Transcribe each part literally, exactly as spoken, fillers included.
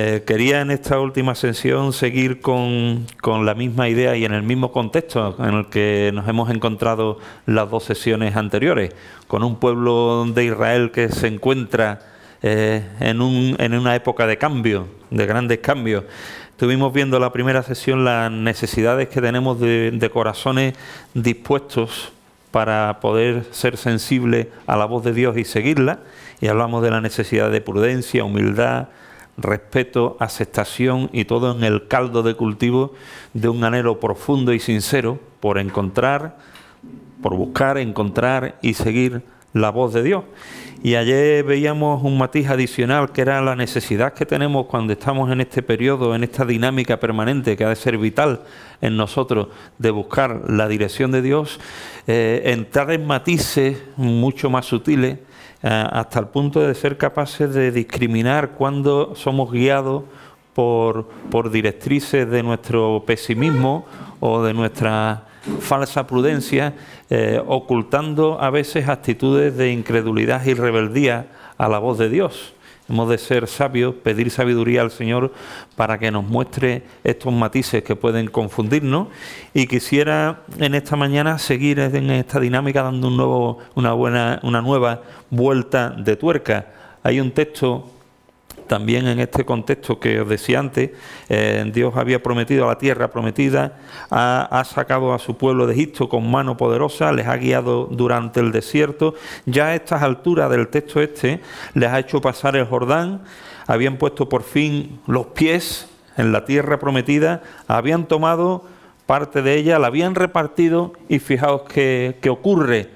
Eh, quería en esta última sesión seguir con, con la misma idea y en el mismo contexto en el que nos hemos encontrado las dos sesiones anteriores, con un pueblo de Israel que se encuentra eh, en, un, en una época de cambio, de grandes cambios. Estuvimos viendo la primera sesión las necesidades que tenemos de, de corazones dispuestos para poder ser sensibles a la voz de Dios y seguirla, y hablamos de la necesidad de prudencia, humildad, respeto, aceptación y todo en el caldo de cultivo de un anhelo profundo y sincero por encontrar, por buscar, encontrar y seguir la voz de Dios. Y ayer veíamos un matiz adicional que era la necesidad que tenemos cuando estamos en este periodo, en esta dinámica permanente que ha de ser vital en nosotros de buscar la dirección de Dios, eh, entrar en matices mucho más sutiles, hasta el punto de ser capaces de discriminar cuando somos guiados por, por directrices de nuestro pesimismo o de nuestra falsa prudencia, eh, ocultando a veces actitudes de incredulidad y rebeldía a la voz de Dios. Hemos de ser sabios, pedir sabiduría al Señor para que nos muestre estos matices que pueden confundirnos, y quisiera en esta mañana seguir en esta dinámica dando un nuevo, una, buena, una nueva vuelta de tuerca. Hay un texto también en este contexto que os decía antes. eh, Dios había prometido a la tierra prometida, ha, ha sacado a su pueblo de Egipto con mano poderosa, les ha guiado durante el desierto. Ya a estas alturas del texto este les ha hecho pasar el Jordán, habían puesto por fin los pies en la tierra prometida, habían tomado parte de ella, la habían repartido, y fijaos qué, qué ocurre,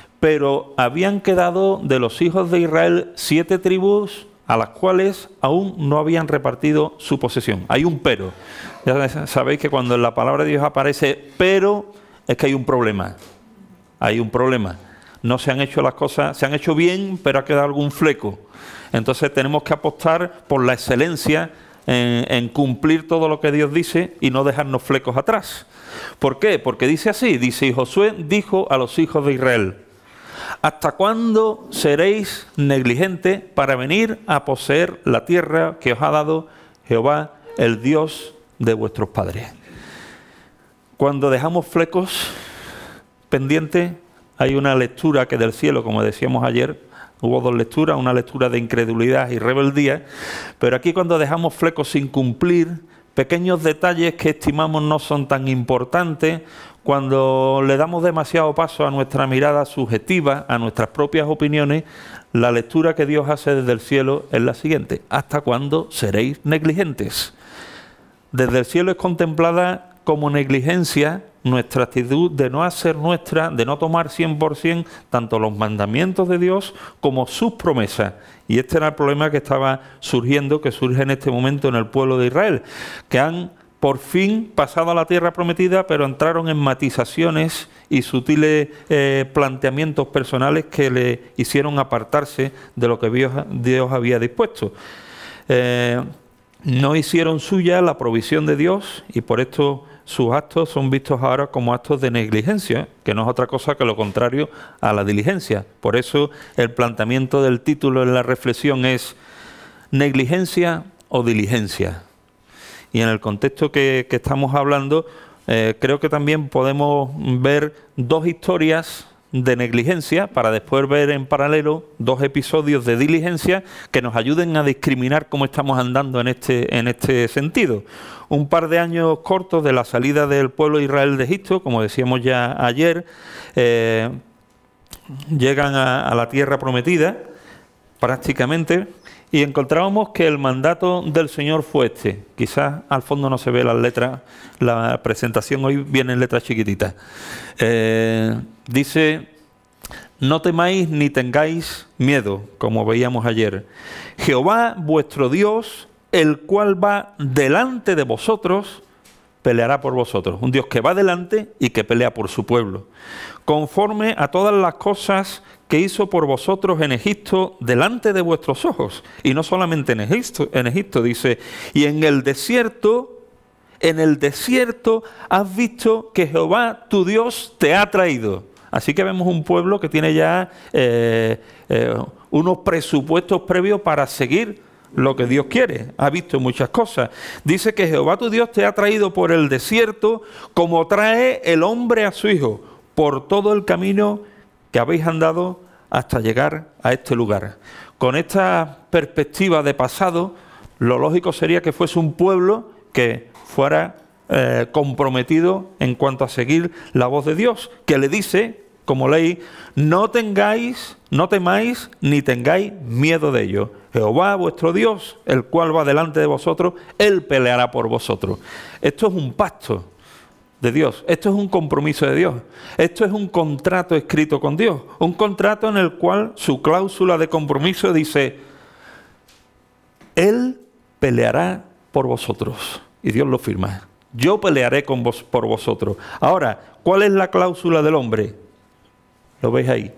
pero habían quedado de los hijos de Israel siete tribus a las cuales aún no habían repartido su posesión. Hay un pero. Ya sabéis que cuando en la palabra de Dios aparece pero, es que hay un problema. Hay un problema. No se han hecho las cosas, se han hecho bien, pero ha quedado algún fleco. Entonces tenemos que apostar por la excelencia en, en cumplir todo lo que Dios dice y no dejarnos flecos atrás. ¿Por qué? Porque dice así, dice, y Josué dijo a los hijos de Israel: ¿hasta cuándo seréis negligentes para venir a poseer la tierra que os ha dado Jehová, el Dios de vuestros padres? Cuando dejamos flecos pendientes, hay una lectura que del cielo, como decíamos ayer, hubo dos lecturas, una lectura de incredulidad y rebeldía, pero aquí cuando dejamos flecos sin cumplir, pequeños detalles que estimamos no son tan importantes, cuando le damos demasiado paso a nuestra mirada subjetiva, a nuestras propias opiniones, la lectura que Dios hace desde el cielo es la siguiente: ¿hasta cuándo seréis negligentes? Desde el cielo es contemplada como negligencia nuestra actitud de no hacer nuestra, de no tomar cien por ciento tanto los mandamientos de Dios como sus promesas. Y este era el problema que estaba surgiendo, que surge en este momento en el pueblo de Israel, que han por fin pasado a la tierra prometida, pero entraron en matizaciones y sutiles eh, planteamientos personales que le hicieron apartarse de lo que Dios, Dios había dispuesto. Eh, no hicieron suya la provisión de Dios, y por esto sus actos son vistos ahora como actos de negligencia, que no es otra cosa que lo contrario a la diligencia. Por eso el planteamiento del título en la reflexión es negligencia o diligencia. Y en el contexto que, que estamos hablando, eh, creo que también podemos ver dos historias de negligencia para después ver en paralelo dos episodios de diligencia que nos ayuden a discriminar cómo estamos andando en este, en este sentido. Un par de años cortos de la salida del pueblo de Israel de Egipto, como decíamos ya ayer, eh, llegan a, a la tierra prometida prácticamente, y encontrábamos que el mandato del Señor fue este. Quizás al fondo no se ve las letras, la presentación hoy viene en letras chiquititas. Eh, dice: no temáis ni tengáis miedo, como veíamos ayer. Jehová vuestro Dios, el cual va delante de vosotros, peleará por vosotros. Un Dios que va delante y que pelea por su pueblo, conforme a todas las cosas que hizo por vosotros en Egipto delante de vuestros ojos. Y no solamente en Egipto, en Egipto dice, y en el desierto, en el desierto has visto que Jehová tu Dios te ha traído. Así que vemos un pueblo que tiene ya eh, eh, unos presupuestos previos para seguir lo que Dios quiere, ha visto muchas cosas. Dice que Jehová tu Dios te ha traído por el desierto como trae el hombre a su hijo, por todo el camino que habéis andado hasta llegar a este lugar. Con esta perspectiva de pasado, lo lógico sería que fuese un pueblo que fuera eh, comprometido en cuanto a seguir la voz de Dios, que le dice, como ley, no tengáis, no temáis, ni tengáis miedo de ellos. Jehová vuestro Dios, el cual va delante de vosotros, Él peleará por vosotros. Esto es un pacto de Dios, esto es un compromiso de Dios, esto es un contrato escrito con Dios, un contrato en el cual su cláusula de compromiso dice, Él peleará por vosotros, y Dios lo firma. Yo pelearé con vos, por vosotros. Ahora, ¿cuál es la cláusula del hombre? Lo veis ahí.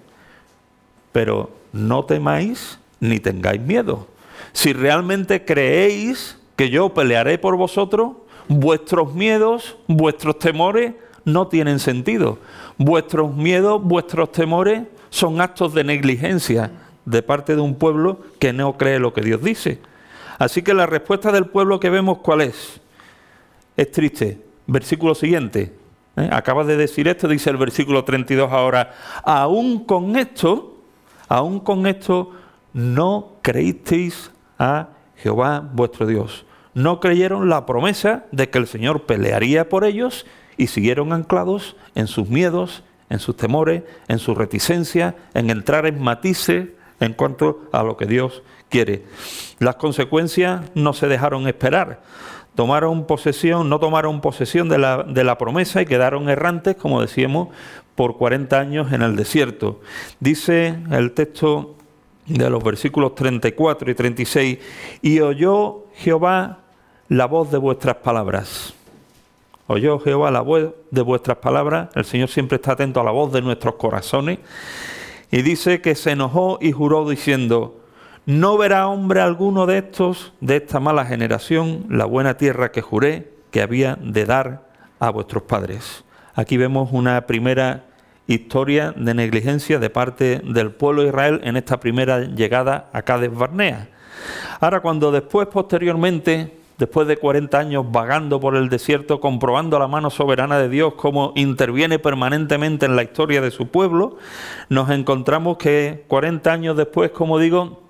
Pero no temáis ni tengáis miedo. Si realmente creéis que yo pelearé por vosotros, vuestros miedos, vuestros temores no tienen sentido. Vuestros miedos, vuestros temores son actos de negligencia de parte de un pueblo que no cree lo que Dios dice. Así que la respuesta del pueblo que vemos, ¿cuál es? Es triste. Versículo siguiente. ¿Eh? Acabas de decir esto, dice el versículo treinta y dos ahora. Aún con esto, aún con esto, no creísteis a Jehová vuestro Dios. No creyeron la promesa de que el Señor pelearía por ellos y siguieron anclados en sus miedos, en sus temores, en su reticencia, en entrar en matices en cuanto a lo que Dios quiere. Las consecuencias no se dejaron esperar. Tomaron posesión, no tomaron posesión de la, de la promesa y quedaron errantes, como decíamos, por cuarenta años en el desierto. Dice el texto de los versículos treinta y cuatro y treinta y seis, y oyó Jehová la voz de vuestras palabras. Oyó Jehová la voz de vuestras palabras. El Señor siempre está atento a la voz de nuestros corazones. Y dice que se enojó y juró diciendo, no verá hombre alguno de estos, de esta mala generación, la buena tierra que juré que había de dar a vuestros padres. Aquí vemos una primera historia de negligencia de parte del pueblo de Israel en esta primera llegada a Cades Barnea. Ahora, cuando después, posteriormente, después de cuarenta años vagando por el desierto, comprobando la mano soberana de Dios, cómo interviene permanentemente en la historia de su pueblo, nos encontramos que cuarenta años después, como digo,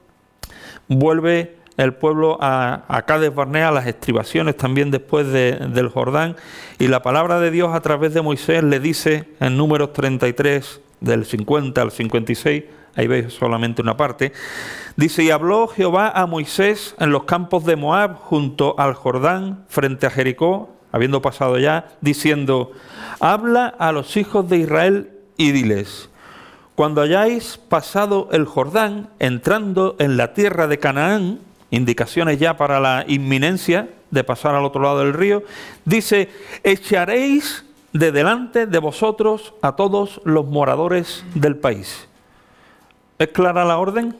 vuelve el pueblo a, a Cades Barnea, a las estribaciones también después de, del Jordán, y la palabra de Dios a través de Moisés le dice en Números treinta y tres, del cincuenta al cincuenta y seis, ahí veis solamente una parte, dice, y habló Jehová a Moisés en los campos de Moab, junto al Jordán, frente a Jericó, habiendo pasado ya, diciendo, habla a los hijos de Israel y diles, cuando hayáis pasado el Jordán, entrando en la tierra de Canaán, indicaciones ya para la inminencia de pasar al otro lado del río, dice, echaréis de delante de vosotros a todos los moradores del país. ¿Es clara la orden?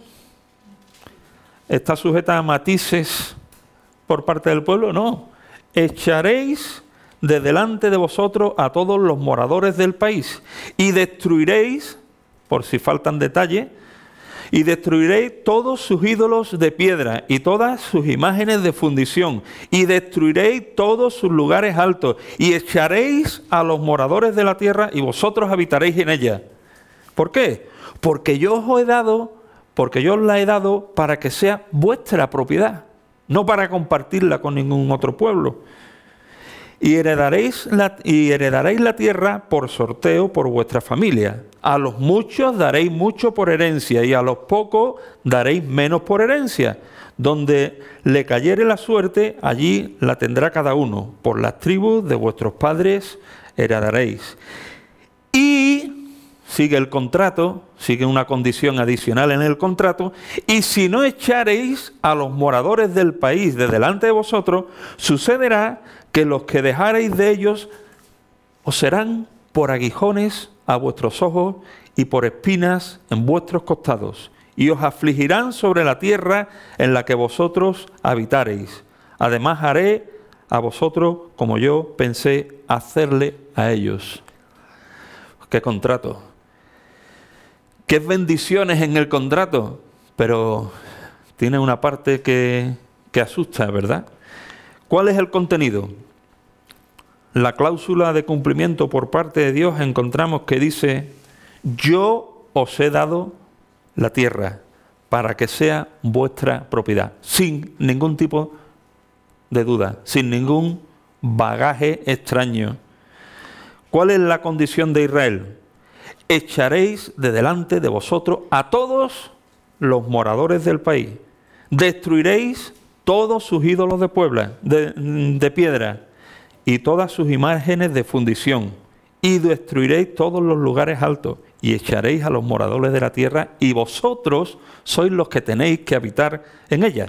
¿Está sujeta a matices por parte del pueblo? No. Echaréis de delante de vosotros a todos los moradores del país y destruiréis, por si faltan detalles, y destruiréis todos sus ídolos de piedra y todas sus imágenes de fundición, y destruiréis todos sus lugares altos, y echaréis a los moradores de la tierra, y vosotros habitaréis en ella. ¿Por qué? Porque yo os he dado, porque yo os la he dado para que sea vuestra propiedad, no para compartirla con ningún otro pueblo. Y heredaréis la, y heredaréis la tierra por sorteo por vuestra familia. A los muchos daréis mucho por herencia y a los pocos daréis menos por herencia. Donde le cayere la suerte, allí la tendrá cada uno. Por las tribus de vuestros padres heredaréis. Y sigue el contrato, sigue una condición adicional en el contrato, y si no echareis a los moradores del país de delante de vosotros, sucederá que los que dejareis de ellos os serán por aguijones a vuestros ojos y por espinas en vuestros costados, y os afligirán sobre la tierra en la que vosotros habitareis. Además haré a vosotros como yo pensé hacerle a ellos. ¡Qué contrato! ¡Qué bendiciones en el contrato! Pero tiene una parte que que asusta, ¿verdad? ¿Cuál es el contenido? La cláusula de cumplimiento por parte de Dios encontramos que dice: yo os he dado la tierra para que sea vuestra propiedad, sin ningún tipo de duda, sin ningún bagaje extraño. ¿Cuál es la condición de Israel? Echaréis de delante de vosotros a todos los moradores del país. Destruiréis todos sus ídolos de puebla, de, de piedra, y todas sus imágenes de fundición, y destruiréis todos los lugares altos, y echaréis a los moradores de la tierra, y vosotros sois los que tenéis que habitar en ella.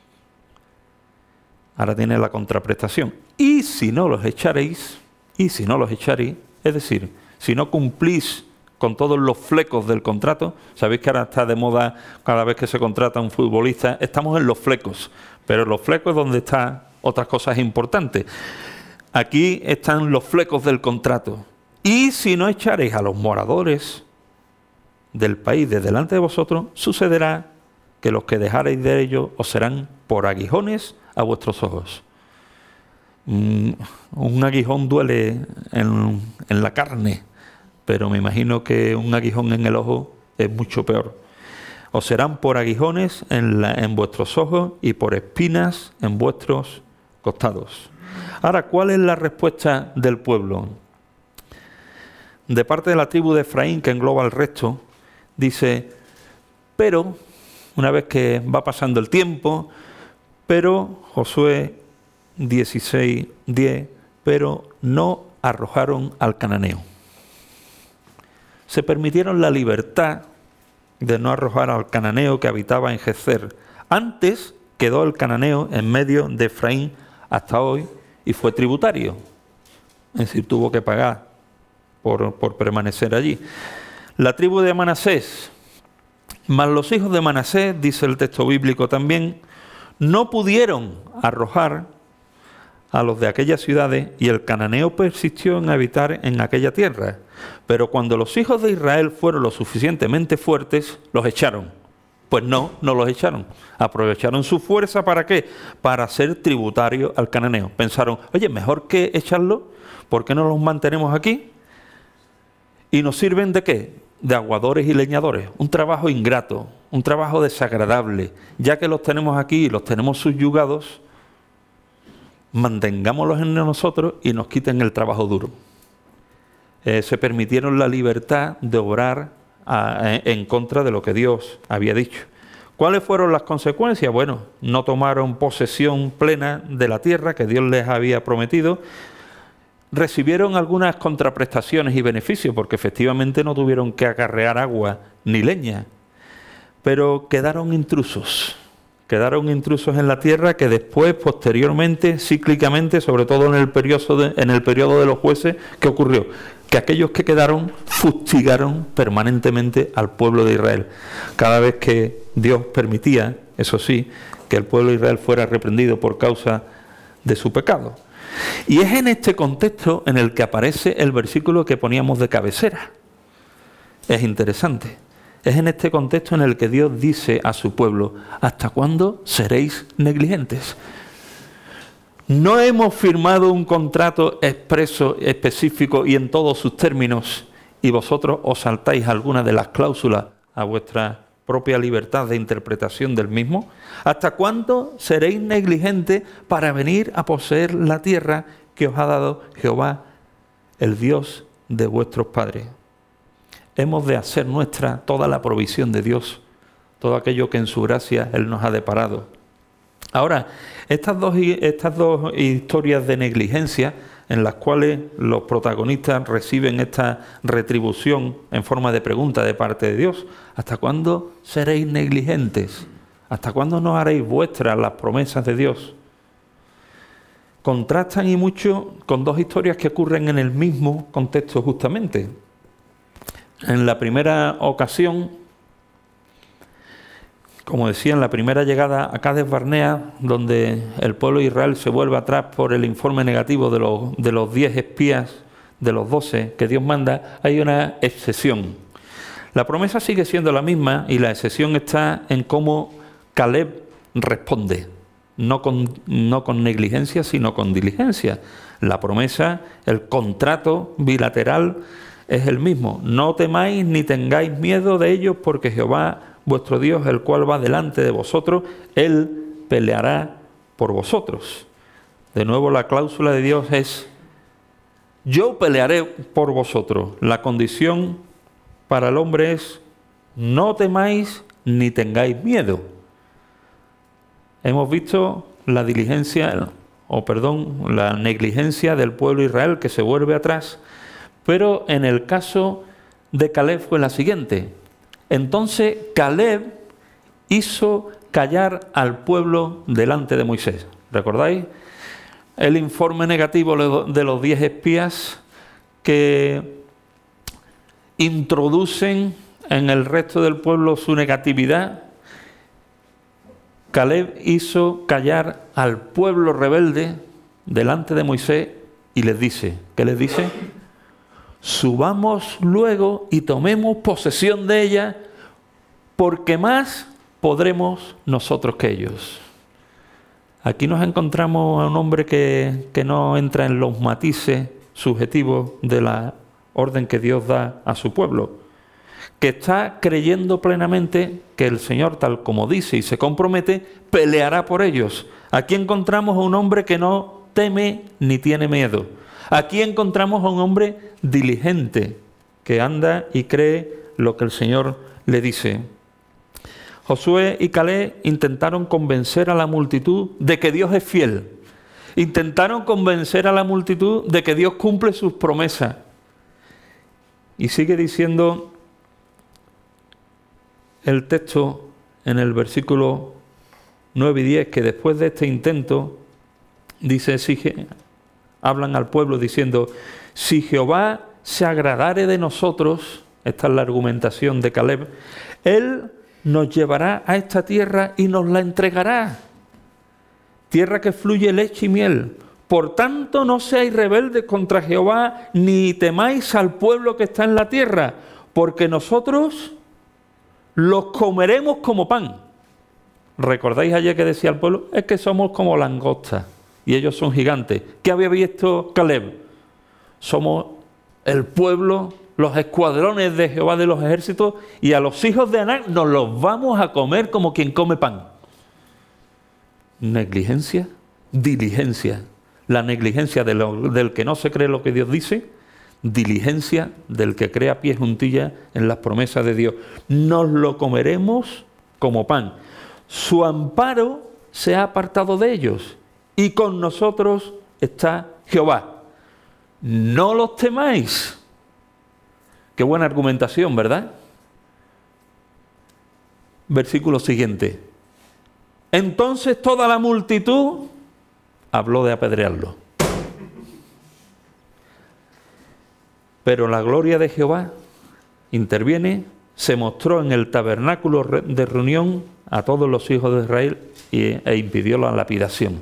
Ahora tiene la contraprestación. Y si no los echaréis, y si no los echaréis, es decir, si no cumplís con todos los flecos del contrato, sabéis que ahora está de moda cada vez que se contrata a un futbolista, estamos en los flecos, pero en los flecos es donde están otras cosas importantes. Aquí están los flecos del contrato. Y si no echaréis a los moradores del país de delante de vosotros, sucederá que los que dejaréis de ellos os serán por aguijones a vuestros ojos. Mm, un aguijón duele en, en la carne, pero me imagino que un aguijón en el ojo es mucho peor. Os serán por aguijones en, la, en vuestros ojos y por espinas en vuestros costados. Ahora, ¿cuál es la respuesta del pueblo? De parte de la tribu de Efraín, que engloba al resto, dice: pero, una vez que va pasando el tiempo, pero, Josué dieciséis diez, pero no arrojaron al cananeo. Se permitieron la libertad de no arrojar al cananeo que habitaba en Gezer. Antes quedó el cananeo en medio de Efraín hasta hoy y fue tributario. Es decir, tuvo que pagar por, por permanecer allí. La tribu de Manasés, mas los hijos de Manasés, dice el texto bíblico también, no pudieron arrojar a los de aquellas ciudades, y el cananeo persistió en habitar en aquella tierra. Pero cuando los hijos de Israel fueron lo suficientemente fuertes, los echaron. Pues no, no los echaron. Aprovecharon su fuerza, ¿para qué? Para ser tributarios al cananeo. Pensaron: oye, mejor que echarlo, ¿por qué no los mantenemos aquí? ¿Y nos sirven de qué? De aguadores y leñadores. Un trabajo ingrato, un trabajo desagradable. Ya que los tenemos aquí y los tenemos subyugados, mantengámoslos en nosotros y nos quiten el trabajo duro. Eh, se permitieron la libertad de obrar a, en contra de lo que Dios había dicho. ¿Cuáles fueron las consecuencias? Bueno, no tomaron posesión plena de la tierra que Dios les había prometido. Recibieron algunas contraprestaciones y beneficios, porque efectivamente no tuvieron que acarrear agua ni leña, pero quedaron intrusos. Quedaron intrusos en la tierra que después, posteriormente, cíclicamente, sobre todo en el periodo de, en el periodo de los jueces, ¿qué ocurrió? Que aquellos que quedaron fustigaron permanentemente al pueblo de Israel. Cada vez que Dios permitía, eso sí, que el pueblo de Israel fuera reprendido por causa de su pecado. Y es en este contexto en el que aparece el versículo que poníamos de cabecera. Es interesante. Es en este contexto en el que Dios dice a su pueblo: ¿hasta cuándo seréis negligentes? No hemos firmado un contrato expreso, específico y en todos sus términos, y vosotros os saltáis algunas de las cláusulas a vuestra propia libertad de interpretación del mismo. ¿Hasta cuándo seréis negligentes para venir a poseer la tierra que os ha dado Jehová, el Dios de vuestros padres? Hemos de hacer nuestra toda la provisión de Dios, todo aquello que en su gracia Él nos ha deparado. Ahora, estas dos, estas dos historias de negligencia en las cuales los protagonistas reciben esta retribución en forma de pregunta de parte de Dios: ¿hasta cuándo seréis negligentes? ¿Hasta cuándo no haréis vuestras las promesas de Dios? Contrastan y mucho con dos historias que ocurren en el mismo contexto justamente. En la primera ocasión, como decía, en la primera llegada a Cades Barnea, donde el pueblo de Israel se vuelve atrás por el informe negativo de los, de los diez espías, de los doce que Dios manda, hay una excepción. La promesa sigue siendo la misma y la excepción está en cómo Caleb responde. no con, no con negligencia, sino con diligencia. La promesa, el contrato bilateral es el mismo. No temáis ni tengáis miedo de ellos, porque Jehová, vuestro Dios, el cual va delante de vosotros, Él peleará por vosotros. De nuevo, la cláusula de Dios es: yo pelearé por vosotros. La condición para el hombre es: no temáis ni tengáis miedo. Hemos visto la diligencia, o perdón, la negligencia del pueblo de Israel, que se vuelve atrás, pero en el caso de Caleb fue la siguiente. Entonces Caleb hizo callar al pueblo delante de Moisés. ¿Recordáis el informe negativo de los diez espías que introducen en el resto del pueblo su negatividad? Caleb hizo callar al pueblo rebelde delante de Moisés y les dice, ¿qué les dice? Subamos luego y tomemos posesión de ella, porque más podremos nosotros que ellos. Aquí nos encontramos a un hombre que, que no entra en los matices subjetivos de la orden que Dios da a su pueblo, que está creyendo plenamente que el Señor, tal como dice y se compromete, peleará por ellos. Aquí encontramos a un hombre que no teme ni tiene miedo. Aquí encontramos a un hombre diligente, que anda y cree lo que el Señor le dice. Josué y Caleb intentaron convencer a la multitud de que Dios es fiel. Intentaron convencer a la multitud de que Dios cumple sus promesas. Y sigue diciendo el texto en el versículo nueve y diez, que después de este intento, dice, si Je- hablan al pueblo diciendo, si Jehová se agradare de nosotros, esta es la argumentación de Caleb, Él nos llevará a esta tierra y nos la entregará, tierra que fluye leche y miel. Por tanto, no seáis rebeldes contra Jehová, ni temáis al pueblo que está en la tierra, porque nosotros los comeremos como pan. ¿Recordáis ayer que decía el pueblo? Es que somos como langostas y ellos son gigantes. ¿Qué había visto Caleb? Somos el pueblo, los escuadrones de Jehová de los ejércitos, y a los hijos de Anac nos los vamos a comer como quien come pan. Negligencia, diligencia. La negligencia de lo, del que no se cree lo que Dios dice, diligencia del que cree a pie juntilla en las promesas de Dios. Nos lo comeremos como pan. Su amparo se ha apartado de ellos, y con nosotros está Jehová. No los temáis. Qué buena argumentación, ¿verdad? Versículo siguiente. Entonces toda la multitud habló de apedrearlo. Pero la gloria de Jehová interviene, se mostró en el tabernáculo de reunión a todos los hijos de Israel y, e impidió la lapidación.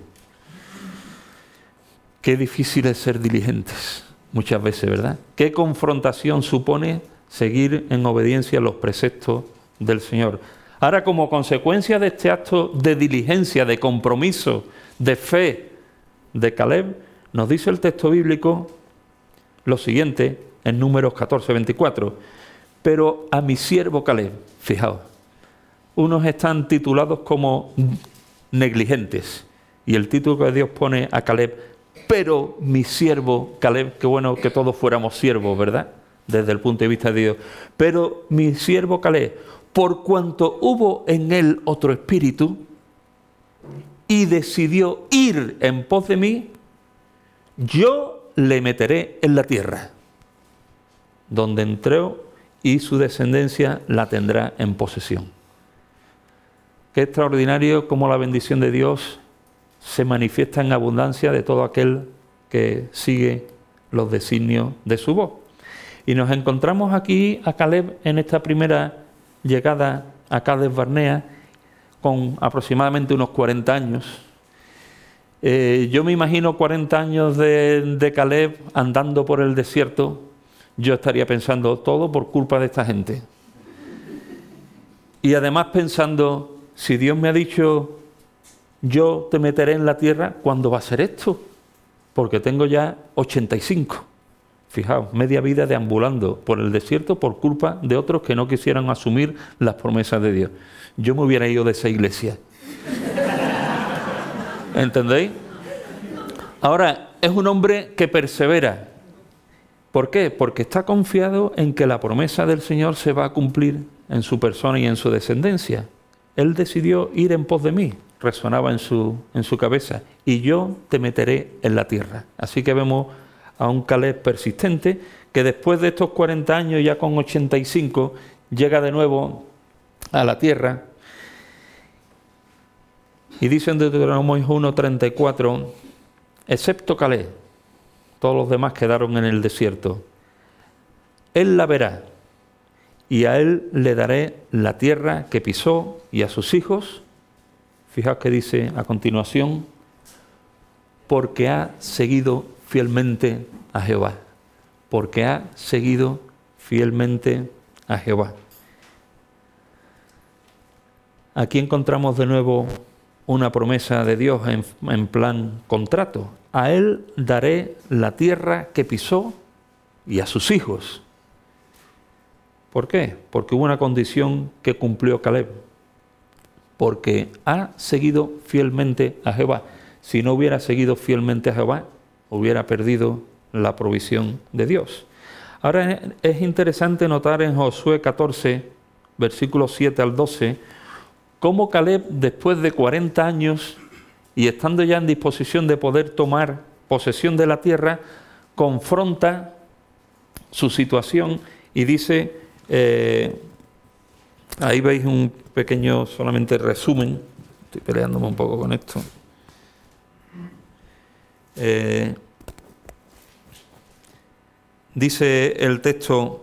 Qué difícil es ser diligentes muchas veces, ¿verdad? Qué confrontación supone seguir en obediencia a los preceptos del Señor. Ahora, como consecuencia de este acto de diligencia, de compromiso, de fe de Caleb, nos dice el texto bíblico lo siguiente en Números catorce, veinticuatro. Pero a mi siervo Caleb, fijaos, unos están titulados como negligentes, y el título que Dios pone a Caleb, pero mi siervo Caleb, qué bueno que todos fuéramos siervos, ¿verdad? Desde el punto de vista de Dios. Pero mi siervo Caleb, por cuanto hubo en él otro espíritu y decidió ir en pos de mí, yo le meteré en la tierra, donde entró, y su descendencia la tendrá en posesión. Qué extraordinario cómo la bendición de Dios se manifiesta en abundancia de todo aquel que sigue los designios de su voz. Y nos encontramos aquí a Caleb en esta primera llegada a Cades Barnea con aproximadamente unos cuarenta años. Eh, yo me imagino cuarenta años de, de Caleb andando por el desierto. Yo estaría pensando, todo por culpa de esta gente. Y además pensando, si Dios me ha dicho yo te meteré en la tierra, ¿cuándo va a ser esto? Porque tengo ya ochenta y cinco. Fijaos, media vida deambulando por el desierto por culpa de otros que no quisieran asumir las promesas de Dios. Yo me hubiera ido de esa iglesia. ¿Entendéis? Ahora, es un hombre que persevera. ¿Por qué? Porque está confiado en que la promesa del Señor se va a cumplir en su persona y en su descendencia. Él decidió ir en pos de mí, resonaba en su, en su cabeza, y yo te meteré en la tierra. Así que vemos a un Caleb persistente que después de estos cuarenta años, ya con ochenta y cinco, llega de nuevo a la tierra. Y dice en Deuteronomio uno treinta y cuatro, excepto Caleb, todos los demás quedaron en el desierto. Él la verá, y a él le daré la tierra que pisó, y a sus hijos, fijaos que dice a continuación, porque ha seguido fielmente a Jehová, porque ha seguido fielmente a Jehová. Aquí encontramos de nuevo una promesa de Dios en, en plan contrato. A él daré la tierra que pisó y a sus hijos. ¿Por qué? Porque hubo una condición que cumplió Caleb. Porque ha seguido fielmente a Jehová. Si no hubiera seguido fielmente a Jehová, hubiera perdido la provisión de Dios. Ahora es interesante notar en Josué catorce, versículos siete al doce, cómo Caleb, después de cuarenta años y estando ya en disposición de poder tomar posesión de la tierra, confronta su situación y dice, eh, ahí veis un pequeño solamente resumen, estoy peleándome un poco con esto. Eh, dice el texto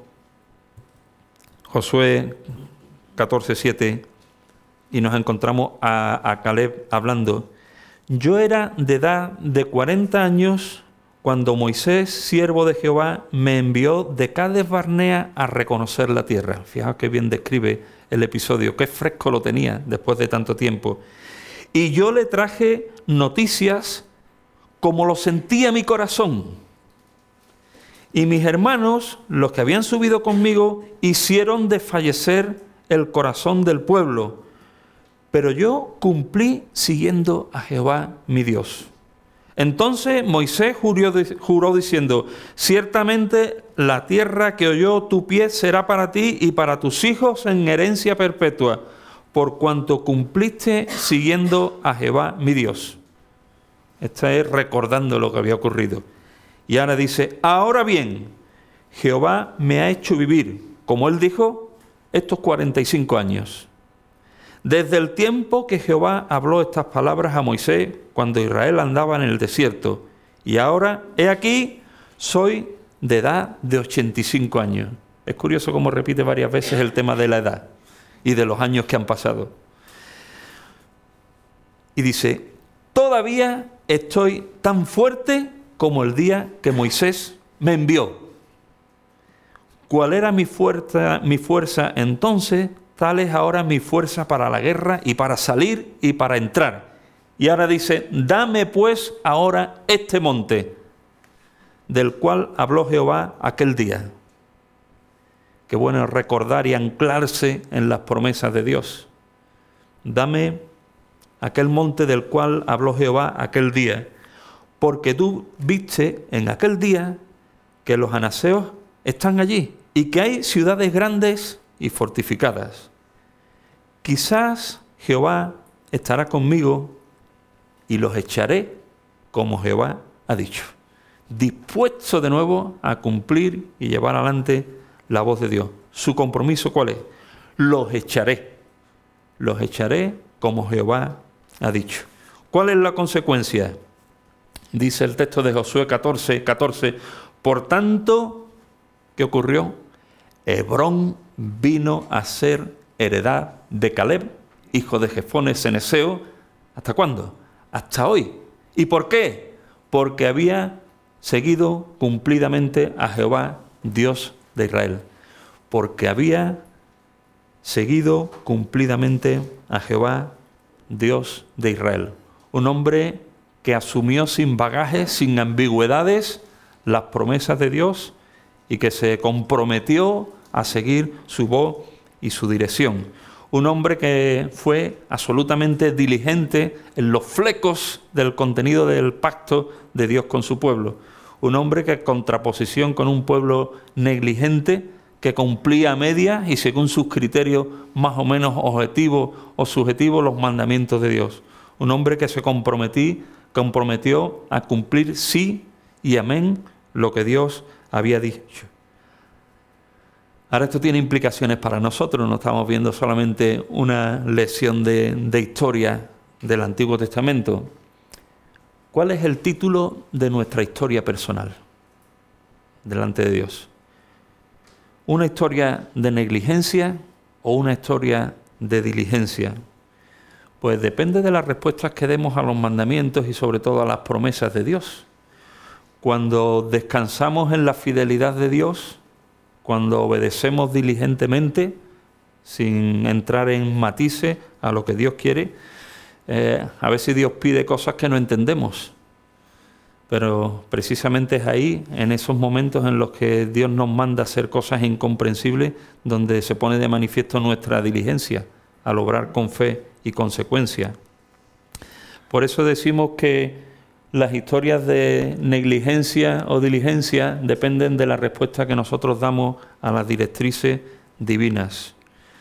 Josué catorce siete y nos encontramos a, a Caleb hablando. Yo era de edad de cuarenta años cuando Moisés, siervo de Jehová, me envió de Cades Barnea a reconocer la tierra. Fijaos qué bien describe el episodio, qué fresco lo tenía después de tanto tiempo. Y yo le traje noticias como lo sentía mi corazón. Y mis hermanos, los que habían subido conmigo, hicieron desfallecer el corazón del pueblo. Pero yo cumplí siguiendo a Jehová mi Dios. Entonces Moisés juró, juró diciendo, ciertamente la tierra que oyó tu pie será para ti y para tus hijos en herencia perpetua, por cuanto cumpliste siguiendo a Jehová mi Dios. Está es recordando lo que había ocurrido. Y ahora dice, ahora bien, Jehová me ha hecho vivir, como él dijo, estos cuarenta y cinco años. Desde el tiempo que Jehová habló estas palabras a Moisés, cuando Israel andaba en el desierto. Y ahora, he aquí, soy de edad de ochenta y cinco años. Es curioso cómo repite varias veces el tema de la edad y de los años que han pasado. Y dice, todavía estoy tan fuerte como el día que Moisés me envió. ¿Cuál era mi fuerza, mi fuerza entonces? Tal es ahora mi fuerza para la guerra y para salir y para entrar. Y ahora dice, dame pues ahora este monte, del cual habló Jehová aquel día. Qué bueno recordar y anclarse en las promesas de Dios. Dame aquel monte del cual habló Jehová aquel día, porque tú viste en aquel día que los anaseos están allí y que hay ciudades grandes y fortificadas. Quizás Jehová estará conmigo y los echaré como Jehová ha dicho. Dispuesto de nuevo a cumplir y llevar adelante la voz de Dios. ¿Su compromiso cuál es? Los echaré. Los echaré como Jehová ha dicho. ¿Cuál es la consecuencia? Dice el texto de Josué catorce, catorce. Por tanto, ¿qué ocurrió? Hebrón vino a ser heredad de Caleb, hijo de Jefone ceneseo. ¿Hasta cuándo? Hasta hoy. ¿Y por qué? Porque había seguido cumplidamente a Jehová, Dios de Israel. Porque había seguido cumplidamente a Jehová, Dios de Israel. Un hombre que asumió sin bagajes, sin ambigüedades, las promesas de Dios y que se comprometió a seguir su voz y su dirección. Un hombre que fue absolutamente diligente en los flecos del contenido del pacto de Dios con su pueblo. Un hombre que, en contraposición con un pueblo negligente, que cumplía a medias y según sus criterios más o menos objetivos o subjetivos los mandamientos de Dios. Un hombre que se comprometí, comprometió a cumplir sí y amén lo que Dios había dicho. Ahora esto tiene implicaciones para nosotros, no estamos viendo solamente una lección de, de historia del Antiguo Testamento. ¿Cuál es el título de nuestra historia personal delante de Dios? ¿Una historia de negligencia o una historia de diligencia? Pues depende de las respuestas que demos a los mandamientos y sobre todo a las promesas de Dios. Cuando descansamos en la fidelidad de Dios, cuando obedecemos diligentemente, sin entrar en matices a lo que Dios quiere, eh, a veces Dios pide cosas que no entendemos. Pero precisamente es ahí, en esos momentos en los que Dios nos manda hacer cosas incomprensibles, donde se pone de manifiesto nuestra diligencia, al obrar con fe y consecuencia. Por eso decimos que las historias de negligencia o diligencia dependen de la respuesta que nosotros damos a las directrices divinas.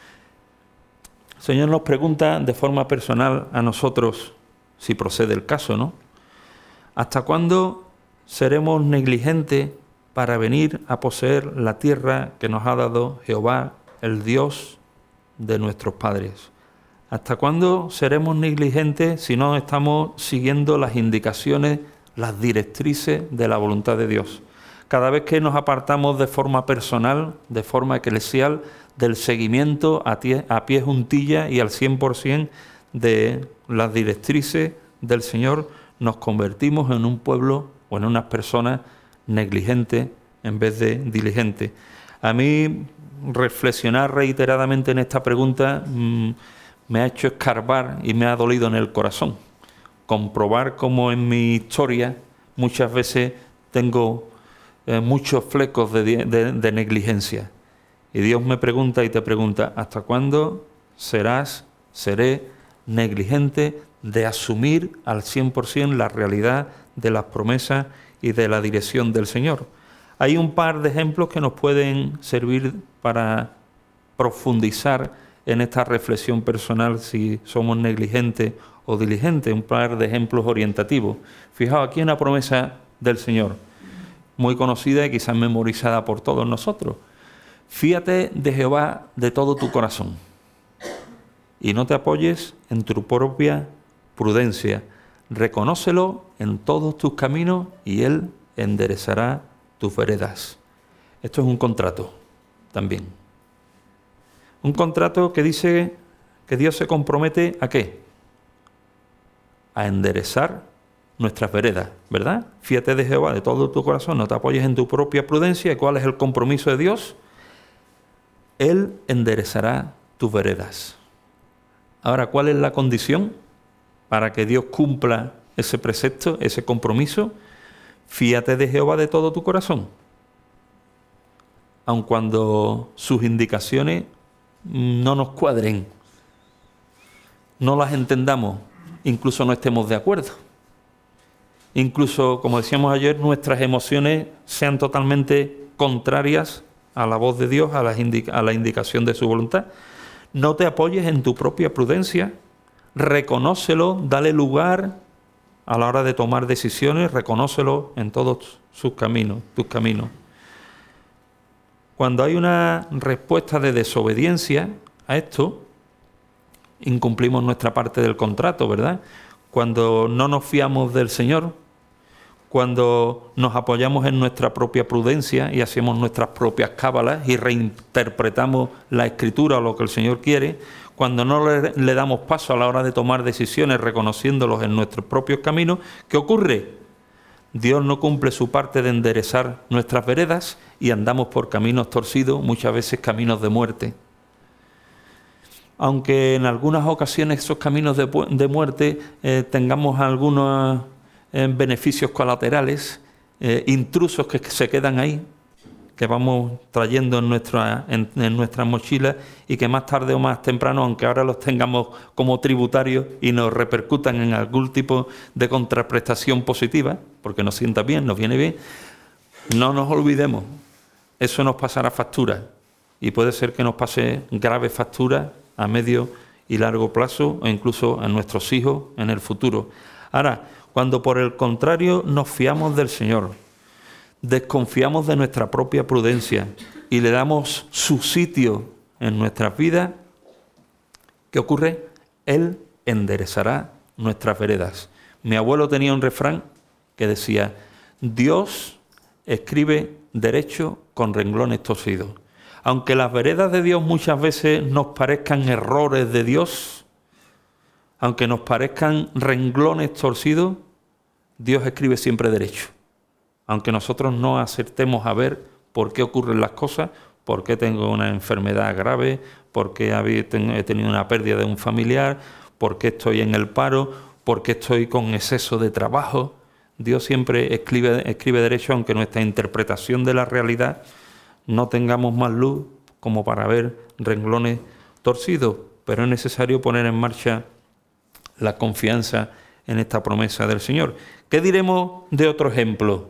El Señor nos pregunta de forma personal a nosotros, si procede el caso, ¿no? ¿Hasta cuándo seremos negligentes para venir a poseer la tierra que nos ha dado Jehová, el Dios de nuestros padres? ¿Hasta cuándo seremos negligentes si no estamos siguiendo las indicaciones, las directrices de la voluntad de Dios? Cada vez que nos apartamos de forma personal, de forma eclesial, del seguimiento a pie, a pie juntilla y al cien por ciento de las directrices del Señor, nos convertimos en un pueblo o en unas personas negligentes en vez de diligentes. A mí, reflexionar reiteradamente en esta pregunta mmm, me ha hecho escarbar y me ha dolido en el corazón. Comprobar cómo en mi historia muchas veces tengo eh, muchos flecos de, de, de negligencia. Y Dios me pregunta y te pregunta, ¿hasta cuándo serás, seré negligente de asumir al cien por ciento la realidad de las promesas y de la dirección del Señor? Hay un par de ejemplos que nos pueden servir para profundizar en esta reflexión personal si somos negligentes o diligentes, un par de ejemplos orientativos. Fijaos, aquí hay una promesa del Señor, muy conocida y quizás memorizada por todos nosotros. Fíate de Jehová de todo tu corazón y no te apoyes en tu propia prudencia. Reconócelo en todos tus caminos y Él enderezará tus veredas. Esto es un contrato también. Un contrato que dice que Dios se compromete ¿a qué? A enderezar nuestras veredas, ¿verdad? Fíate de Jehová de todo tu corazón, no te apoyes en tu propia prudencia. ¿Y cuál es el compromiso de Dios? Él enderezará tus veredas. Ahora, ¿cuál es la condición para que Dios cumpla ese precepto, ese compromiso? Fíate de Jehová de todo tu corazón. Aun cuando sus indicaciones no nos cuadren, no las entendamos, incluso no estemos de acuerdo. Incluso, como decíamos ayer, nuestras emociones sean totalmente contrarias a la voz de Dios, a la, indica- a la indicación de su voluntad. No te apoyes en tu propia prudencia, reconócelo, dale lugar a la hora de tomar decisiones, reconócelo en todos sus caminos, tus caminos. Cuando hay una respuesta de desobediencia a esto, incumplimos nuestra parte del contrato, ¿verdad? Cuando no nos fiamos del Señor, cuando nos apoyamos en nuestra propia prudencia y hacemos nuestras propias cábalas y reinterpretamos la Escritura o lo que el Señor quiere, cuando no le, le damos paso a la hora de tomar decisiones reconociéndolos en nuestros propios caminos, ¿qué ocurre? Dios no cumple su parte de enderezar nuestras veredas y andamos por caminos torcidos, muchas veces caminos de muerte. aunque en algunas ocasiones esos caminos de, de muerte eh, tengamos algunos eh, beneficios colaterales, eh, intrusos que se quedan ahí, que vamos trayendo en nuestra, en, en nuestras mochilas y que más tarde o más temprano, aunque ahora los tengamos como tributarios y nos repercutan en algún tipo de contraprestación positiva, porque nos sienta bien, nos viene bien, no nos olvidemos, eso nos pasará factura y puede ser que nos pase grave factura a medio y largo plazo o incluso a nuestros hijos en el futuro. Ahora, cuando por el contrario nos fiamos del Señor, desconfiamos de nuestra propia prudencia y le damos su sitio en nuestras vidas, ¿qué ocurre? Él enderezará nuestras veredas. Mi abuelo tenía un refrán que decía: Dios escribe derecho con renglones torcidos. Aunque las veredas de Dios muchas veces nos parezcan errores de Dios, aunque nos parezcan renglones torcidos, Dios escribe siempre derecho. Aunque nosotros no acertemos a ver por qué ocurren las cosas, por qué tengo una enfermedad grave, por qué he tenido una pérdida de un familiar, por qué estoy en el paro, por qué estoy con exceso de trabajo. Dios siempre escribe, escribe derecho, aunque nuestra interpretación de la realidad no tengamos más luz como para ver renglones torcidos, pero es necesario poner en marcha la confianza en esta promesa del Señor. ¿Qué diremos de otro ejemplo?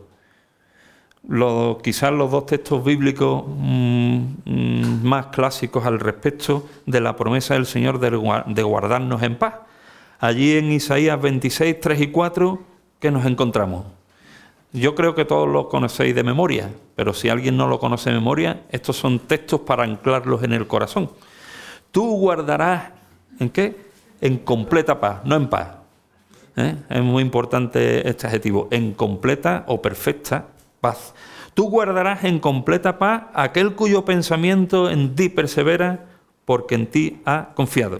Los, quizás los dos textos bíblicos mmm, mmm, más clásicos al respecto de la promesa del Señor de, de guardarnos en paz. Allí en Isaías veintiséis, tres y cuatro, ¿qué nos encontramos? Yo creo que todos lo conocéis de memoria, pero si alguien no lo conoce de memoria, estos son textos para anclarlos en el corazón. Tú guardarás, ¿en qué? En completa paz, no en paz. ¿Eh? Es muy importante este adjetivo, en completa o perfecta paz. Tú guardarás en completa paz aquel cuyo pensamiento en ti persevera, porque en ti ha confiado.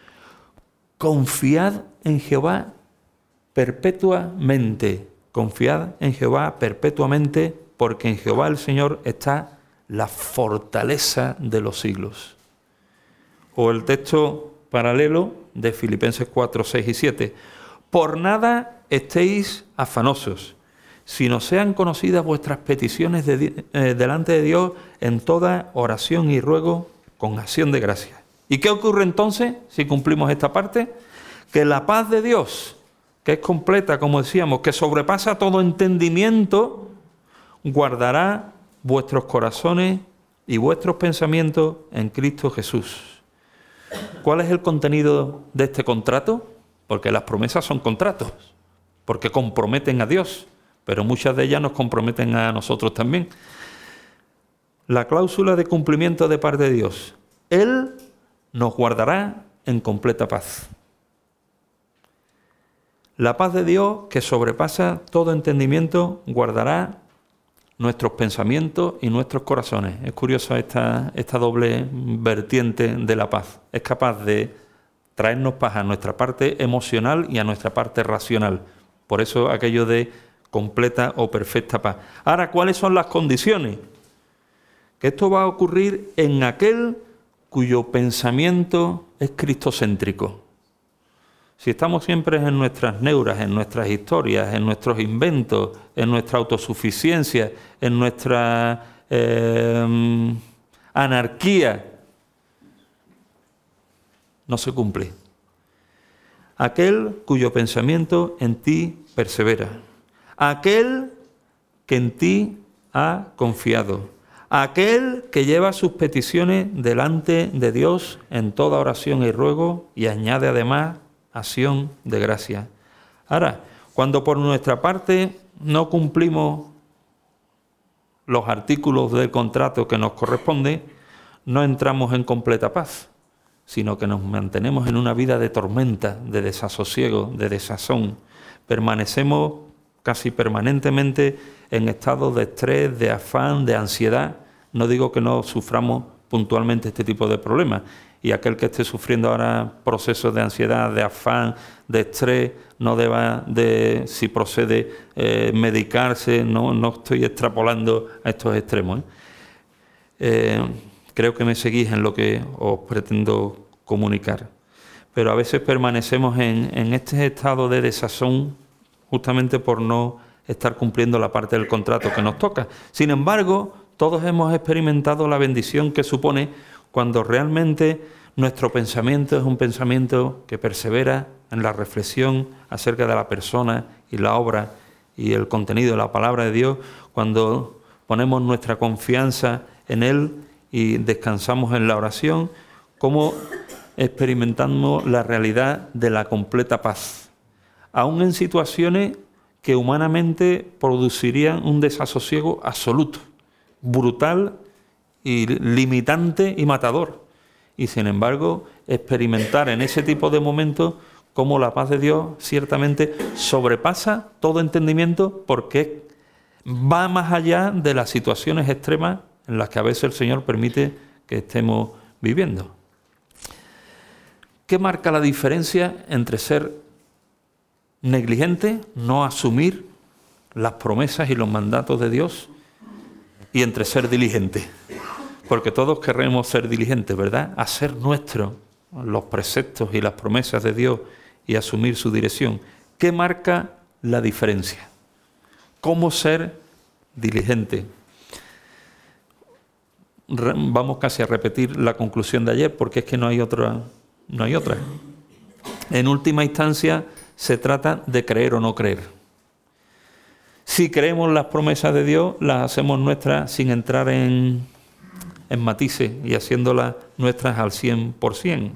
Confiad en Jehová perpetuamente. Confiad en Jehová perpetuamente, porque en Jehová el Señor está la fortaleza de los siglos. O el texto paralelo de Filipenses cuatro, seis y siete. Por nada estéis afanosos, sino sean conocidas vuestras peticiones de, eh, delante de Dios en toda oración y ruego con acción de gracias. ¿Y qué ocurre entonces si cumplimos esta parte? Que la paz de Dios, que es completa, como decíamos, que sobrepasa todo entendimiento, guardará vuestros corazones y vuestros pensamientos en Cristo Jesús. ¿Cuál es el contenido de este contrato? Porque las promesas son contratos, porque comprometen a Dios, pero muchas de ellas nos comprometen a nosotros también. La cláusula de cumplimiento de parte de Dios: Él nos guardará en completa paz. La paz de Dios, que sobrepasa todo entendimiento, guardará nuestros pensamientos y nuestros corazones. Es curiosa esta, esta doble vertiente de la paz. Es capaz de traernos paz a nuestra parte emocional y a nuestra parte racional. Por eso aquello de completa o perfecta paz. Ahora, ¿cuáles son las condiciones? Que esto va a ocurrir en aquel cuyo pensamiento es cristocéntrico. Si estamos siempre en nuestras neuras, en nuestras historias, en nuestros inventos, en nuestra autosuficiencia, en nuestra eh, anarquía, no se cumple. Aquel cuyo pensamiento en ti persevera. Aquel que en ti ha confiado. Aquel que lleva sus peticiones delante de Dios en toda oración y ruego y añade además acción de gracia. Ahora, cuando por nuestra parte no cumplimos los artículos del contrato que nos corresponde, no entramos en completa paz, sino que nos mantenemos en una vida de tormenta, de desasosiego, de desazón. Permanecemos casi permanentemente en estados de estrés, de afán, de ansiedad. No digo que no suframos puntualmente este tipo de problemas, y aquel que esté sufriendo ahora procesos de ansiedad, de afán, de estrés, no deba de, si procede, eh, medicarse. No, no estoy extrapolando a estos extremos. ¿eh? Eh, creo que me seguís en lo que os pretendo comunicar. Pero a veces permanecemos en, en este estado de desazón justamente por no estar cumpliendo la parte del contrato que nos toca. Sin embargo, todos hemos experimentado la bendición que supone cuando realmente nuestro pensamiento es un pensamiento que persevera en la reflexión acerca de la persona y la obra y el contenido de la palabra de Dios, cuando ponemos nuestra confianza en Él y descansamos en la oración, como experimentamos la realidad de la completa paz, aún en situaciones que humanamente producirían un desasosiego absoluto, brutal y limitante y matador. Y sin embargo, experimentar en ese tipo de momentos cómo la paz de Dios ciertamente sobrepasa todo entendimiento, porque va más allá de las situaciones extremas en las que a veces el Señor permite que estemos viviendo. ¿Qué marca la diferencia entre ser negligente, no asumir las promesas y los mandatos de Dios, y entre ser diligente? Porque todos queremos ser diligentes, ¿verdad? Hacer nuestros los preceptos y las promesas de Dios y asumir su dirección. ¿Qué marca la diferencia? ¿Cómo ser diligente? Re- vamos casi a repetir la conclusión de ayer, porque es que no hay otra, no hay otra. En última instancia, se trata de creer o no creer. Si creemos las promesas de Dios, las hacemos nuestras sin entrar en, en matices y haciéndolas nuestras al cien por ciento.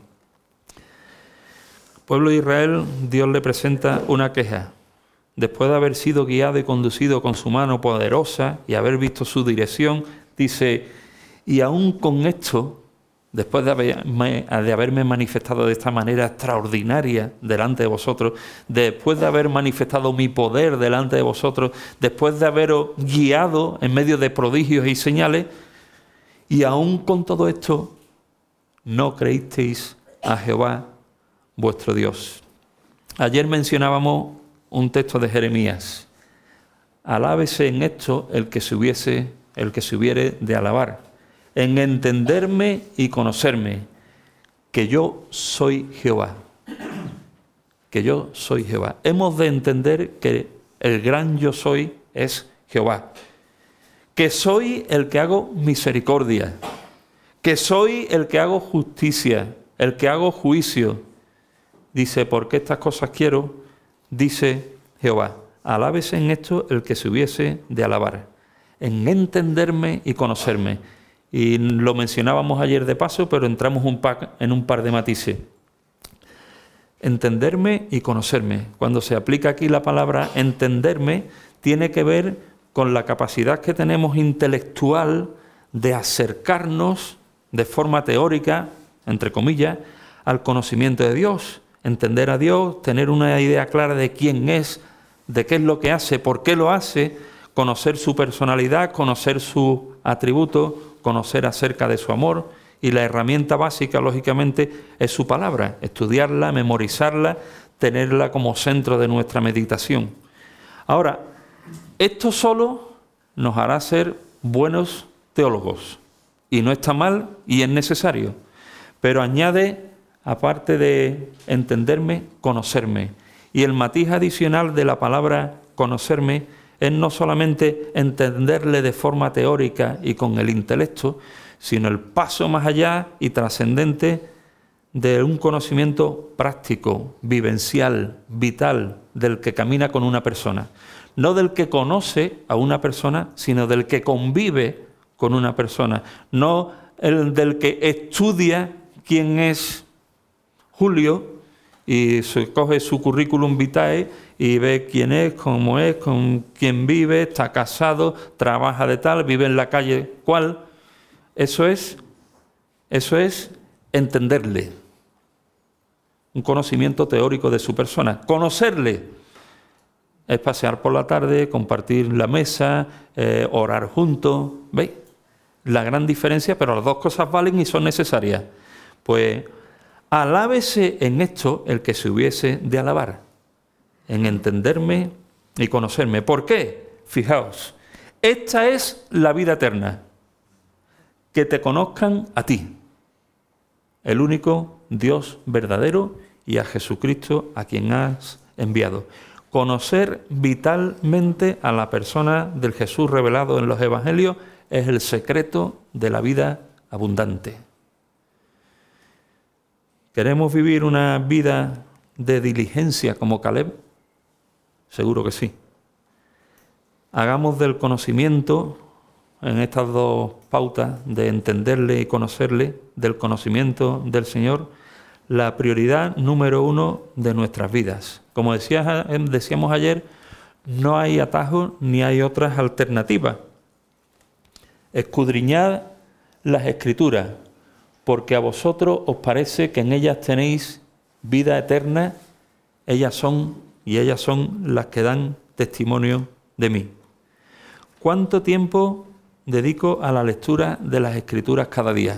Pueblo de Israel, Dios le presenta una queja. Después de haber sido guiado y conducido con su mano poderosa y haber visto su dirección, dice, y aún con esto, después de, haberme, de haberme manifestado de esta manera extraordinaria delante de vosotros, después de haber manifestado mi poder delante de vosotros, después de haberos guiado en medio de prodigios y señales, y aún con todo esto, no creísteis a Jehová vuestro Dios. Ayer mencionábamos un texto de Jeremías. Alábese en esto el que se hubiese, el que se hubiere de alabar, en entenderme y conocerme, que yo soy Jehová. Que yo soy Jehová. Hemos de entender que el gran yo soy es Jehová. Que soy el que hago misericordia. Que soy el que hago justicia, el que hago juicio. Dice, porque estas cosas quiero, dice Jehová. Alábese en esto el que se hubiese de alabar, en entenderme y conocerme. Y lo mencionábamos ayer de paso, pero entramos un par, en un par de matices. Entenderme y conocerme. Cuando se aplica aquí la palabra entenderme, tiene que ver con la capacidad que tenemos intelectual de acercarnos de forma teórica, entre comillas, al conocimiento de Dios. Entender a Dios, tener una idea clara de quién es, de qué es lo que hace, por qué lo hace, conocer su personalidad, conocer sus atributos, conocer acerca de su amor, y la herramienta básica, lógicamente, es su palabra, estudiarla, memorizarla, tenerla como centro de nuestra meditación. Ahora, esto solo nos hará ser buenos teólogos, y no está mal y es necesario, pero añade, aparte de entenderme, conocerme. Y el matiz adicional de la palabra conocerme es no solamente entenderle de forma teórica y con el intelecto, sino el paso más allá y trascendente de un conocimiento práctico, vivencial, vital, del que camina con una persona. No del que conoce a una persona, sino del que convive con una persona. No el del que estudia quién es Julio y se coge su currículum vitae y ve quién es, cómo es, con quién vive, está casado, trabaja de tal, vive en la calle cual. Eso es, eso es entenderle. Un conocimiento teórico de su persona. Conocerle es pasear por la tarde, compartir la mesa, eh, orar juntos. ¿Veis? La gran diferencia, pero las dos cosas valen y son necesarias. Pues alábese en esto el que se hubiese de alabar, en entenderme y conocerme. ¿Por qué? Fijaos, esta es la vida eterna, que te conozcan a ti, el único Dios verdadero y a Jesucristo a quien has enviado. Conocer vitalmente a la persona del Jesús revelado en los Evangelios es el secreto de la vida abundante. ¿Queremos vivir una vida de diligencia como Caleb? Seguro que sí. Hagamos del conocimiento, en estas dos pautas de entenderle y conocerle, del conocimiento del Señor, la prioridad número uno de nuestras vidas. Como decía, decíamos ayer, no hay atajos ni hay otras alternativas. Escudriñad las Escrituras, porque a vosotros os parece que en ellas tenéis vida eterna, ellas son y ellas son las que dan testimonio de mí. ¿Cuánto tiempo dedico a la lectura de las Escrituras cada día?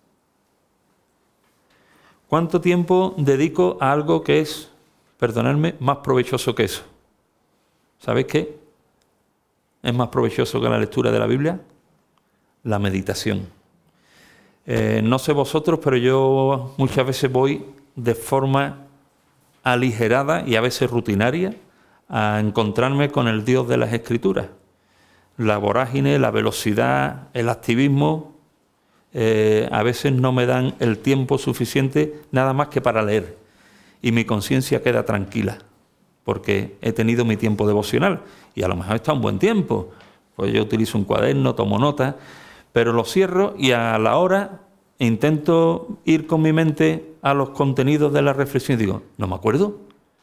¿Cuánto tiempo dedico a algo que es, perdonadme, más provechoso que eso? ¿Sabéis qué es más provechoso que la lectura de la Biblia? La meditación. Eh, no sé vosotros, pero yo muchas veces voy de forma aligerada y a veces rutinaria a encontrarme con el Dios de las Escrituras. La vorágine, la velocidad, el activismo, eh, a veces no me dan el tiempo suficiente nada más que para leer. Y mi conciencia queda tranquila, porque he tenido mi tiempo devocional. Y a lo mejor está un buen tiempo. Pues yo utilizo un cuaderno, tomo notas, pero lo cierro y a la hora intento ir con mi mente a los contenidos de la reflexión y digo, ¿no me acuerdo?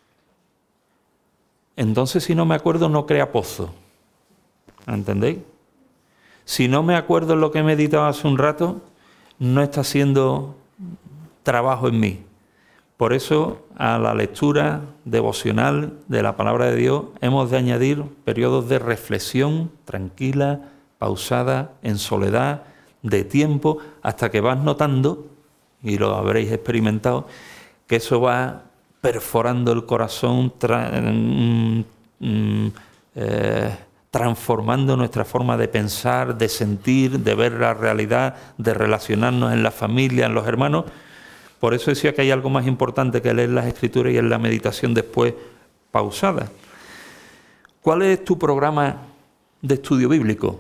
Entonces, si no me acuerdo, no crea pozo. ¿Entendéis? Si no me acuerdo en lo que he meditado hace un rato, no está haciendo trabajo en mí. Por eso, a la lectura devocional de la palabra de Dios hemos de añadir periodos de reflexión tranquila, pausada, en soledad, de tiempo, hasta que vas notando, y lo habréis experimentado, que eso va perforando el corazón, tra mm, mm, eh, transformando nuestra forma de pensar, de sentir, de ver la realidad, de relacionarnos en la familia, en los hermanos. Por eso decía que hay algo más importante que leer las Escrituras y en la meditación después pausada. ¿Cuál es tu programa de estudio bíblico?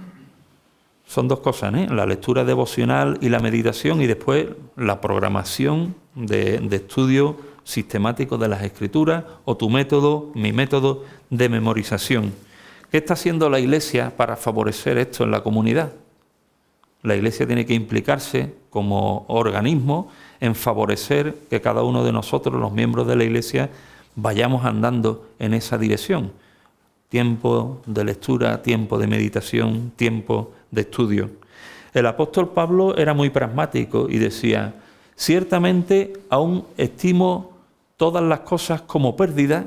Son dos cosas, ¿eh? La lectura devocional y la meditación, y después la programación de, de estudio sistemático de las Escrituras, o tu método, mi método de memorización. ¿Qué está haciendo la Iglesia para favorecer esto en la comunidad? La Iglesia tiene que implicarse como organismo en favorecer que cada uno de nosotros, los miembros de la Iglesia, vayamos andando en esa dirección. Tiempo de lectura, tiempo de meditación, tiempo de estudio. El apóstol Pablo era muy pragmático y decía, ciertamente aún estimo todas las cosas como pérdidas,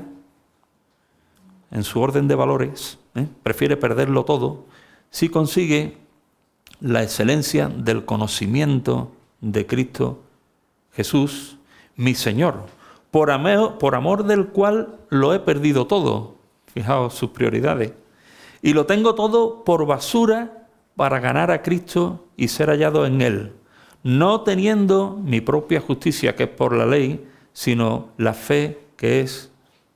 en su orden de valores, ¿eh? Prefiere perderlo todo, si consigue la excelencia del conocimiento de Cristo Jesús, mi Señor, por amor, por amor del cual lo he perdido todo. Fijaos sus prioridades. Y lo tengo todo por basura para ganar a Cristo y ser hallado en Él, no teniendo mi propia justicia, que es por la ley, sino la fe que es,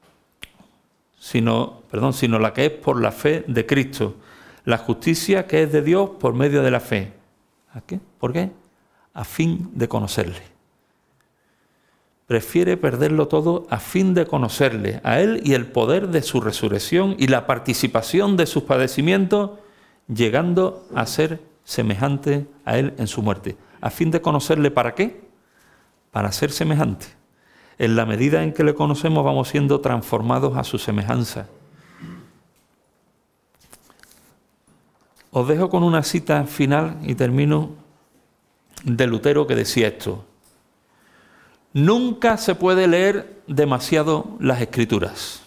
sino, perdón, sino la que es por la fe de Cristo, la justicia que es de Dios por medio de la fe. ¿A qué? ¿Por qué? A fin de conocerle. Prefiere perderlo todo a fin de conocerle, a Él y el poder de su resurrección y la participación de sus padecimientos, llegando a ser semejante a Él en su muerte. ¿A fin de conocerle para qué? Para ser semejante. En la medida en que le conocemos vamos siendo transformados a su semejanza. Os dejo con una cita final y termino, de Lutero, que decía esto. Nunca se puede leer demasiado las Escrituras.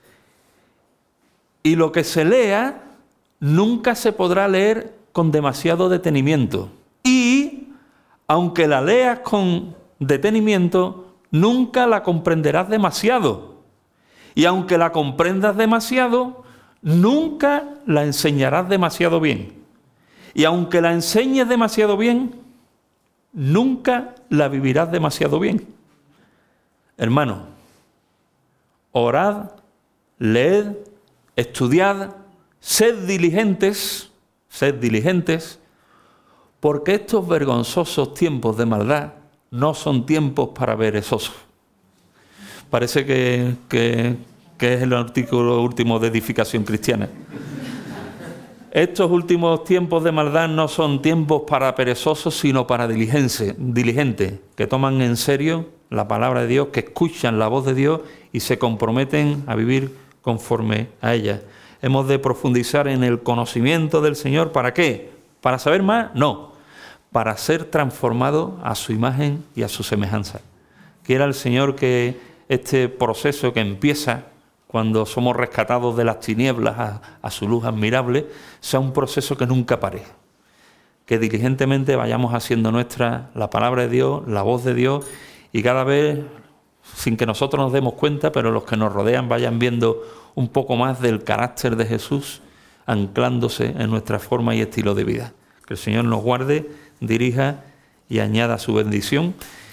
Y lo que se lea, nunca se podrá leer con demasiado detenimiento. Y, aunque la leas con detenimiento, nunca la comprenderás demasiado. Y aunque la comprendas demasiado, nunca la enseñarás demasiado bien. Y aunque la enseñes demasiado bien, nunca la vivirás demasiado bien. Hermano, orad, leed, estudiad, sed diligentes, sed diligentes, porque estos vergonzosos tiempos de maldad no son tiempos para perezosos. Parece que, que, que es el artículo último de Edificación Cristiana. Estos últimos tiempos de maldad no son tiempos para perezosos, sino para diligentes, diligentes, que toman en serio la palabra de Dios, que escuchan la voz de Dios y se comprometen a vivir conforme a ella. Hemos de profundizar en el conocimiento del Señor. ¿Para qué? ¿Para saber más? No. Para ser transformado a su imagen y a su semejanza. Quiera el Señor que este proceso que empieza cuando somos rescatados de las tinieblas a, a su luz admirable, sea un proceso que nunca pare. Que diligentemente vayamos haciendo nuestra la palabra de Dios, la voz de Dios, y cada vez, sin que nosotros nos demos cuenta, pero los que nos rodean vayan viendo un poco más del carácter de Jesús, anclándose en nuestra forma y estilo de vida. Que el Señor nos guarde, dirija y añada su bendición.